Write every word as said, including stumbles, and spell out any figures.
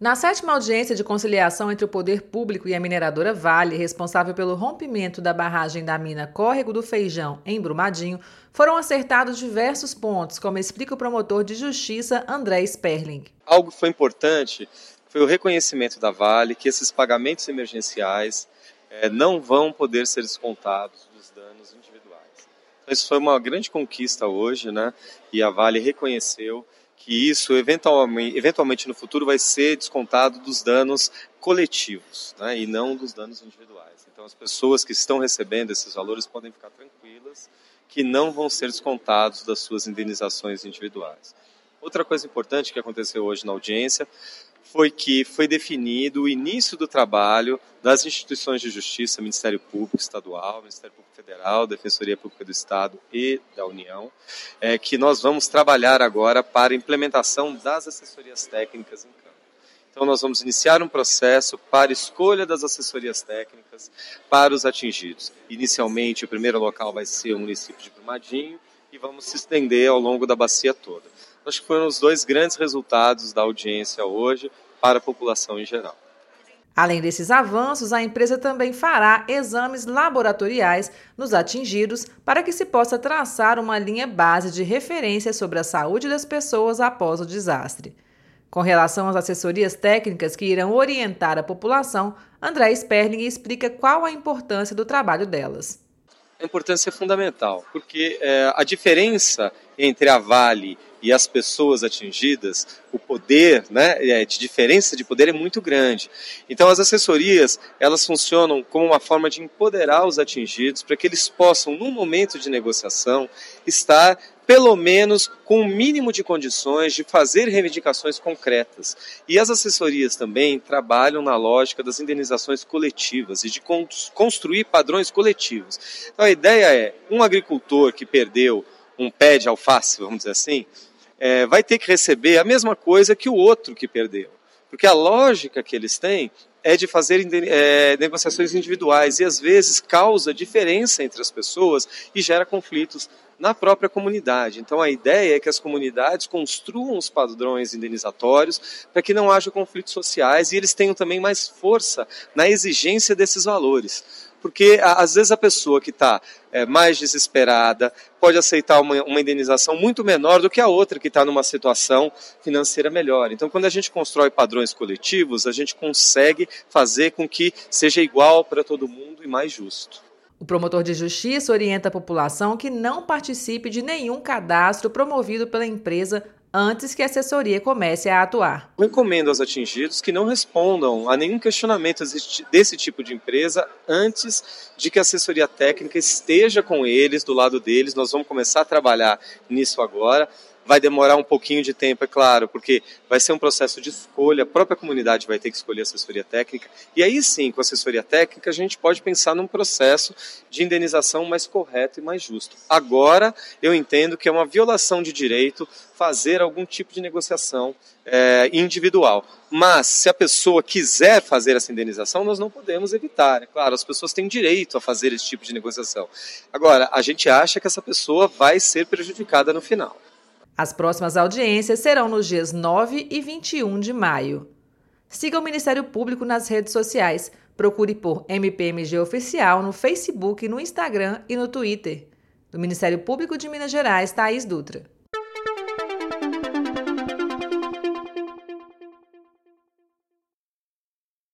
Na sétima audiência de conciliação entre o poder público e a mineradora Vale, responsável pelo rompimento da barragem da mina Córrego do Feijão, em Brumadinho, foram acertados diversos pontos, como explica o promotor de justiça André Sperling. Algo que foi importante foi o reconhecimento da Vale que esses pagamentos emergenciais eh, não vão poder ser descontados dos danos individuais. Então, isso foi uma grande conquista hoje, né? E a Vale reconheceu que isso eventualmente, eventualmente no futuro vai ser descontado dos danos coletivos, né, e não dos danos individuais. Então as pessoas que estão recebendo esses valores podem ficar tranquilas que não vão ser descontados das suas indenizações individuais. Outra coisa importante que aconteceu hoje na audiência foi que foi definido o início do trabalho das instituições de justiça, Ministério Público Estadual, Ministério Público Federal, Defensoria Pública do Estado e da União, é, que nós vamos trabalhar agora para a implementação das assessorias técnicas em campo. Então nós vamos iniciar um processo para escolha das assessorias técnicas para os atingidos. Inicialmente o primeiro local vai ser o município de Brumadinho e vamos se estender ao longo da bacia toda. Acho que foram os dois grandes resultados da audiência hoje para a população em geral. Além desses avanços, a empresa também fará exames laboratoriais nos atingidos para que se possa traçar uma linha base de referência sobre a saúde das pessoas após o desastre. Com relação às assessorias técnicas que irão orientar a população, André Sperling explica qual a importância do trabalho delas. A importância é fundamental, porque é, a diferença entre a Vale e as pessoas atingidas, o poder, né, de diferença de poder é muito grande. Então as assessorias, elas funcionam como uma forma de empoderar os atingidos para que eles possam, num momento de negociação, estar pelo menos com o mínimo de condições de fazer reivindicações concretas. E as assessorias também trabalham na lógica das indenizações coletivas e de construir padrões coletivos. Então a ideia é, um agricultor que perdeu um pé de alface, vamos dizer assim, é, vai ter que receber a mesma coisa que o outro que perdeu. Porque a lógica que eles têm é de fazer é, negociações individuais e às vezes causa diferença entre as pessoas e gera conflitos na própria comunidade. Então a ideia é que as comunidades construam os padrões indenizatórios para que não haja conflitos sociais e eles tenham também mais força na exigência desses valores. Porque às vezes a pessoa que está é, mais desesperada pode aceitar uma, uma indenização muito menor do que a outra que está numa situação financeira melhor. Então quando a gente constrói padrões coletivos, a gente consegue fazer com que seja igual para todo mundo e mais justo. O promotor de justiça orienta a população que não participe de nenhum cadastro promovido pela empresa antes que a assessoria comece a atuar. Eu recomendo aos atingidos que não respondam a nenhum questionamento desse tipo de empresa antes de que a assessoria técnica esteja com eles, do lado deles. Nós vamos começar a trabalhar nisso agora. Vai demorar um pouquinho de tempo, é claro, porque vai ser um processo de escolha, a própria comunidade vai ter que escolher a assessoria técnica, e aí sim, com a assessoria técnica, a gente pode pensar num processo de indenização mais correto e mais justo. Agora, eu entendo que é uma violação de direito fazer algum tipo de negociação é, individual. Mas, se a pessoa quiser fazer essa indenização, nós não podemos evitar. É claro, as pessoas têm direito a fazer esse tipo de negociação. Agora, a gente acha que essa pessoa vai ser prejudicada no final. As próximas audiências serão nos dias nove e vinte e um de maio. Siga o Ministério Público nas redes sociais. Procure por M P M G Oficial no Facebook, no Instagram e no Twitter. Do Ministério Público de Minas Gerais, Thaís Dutra.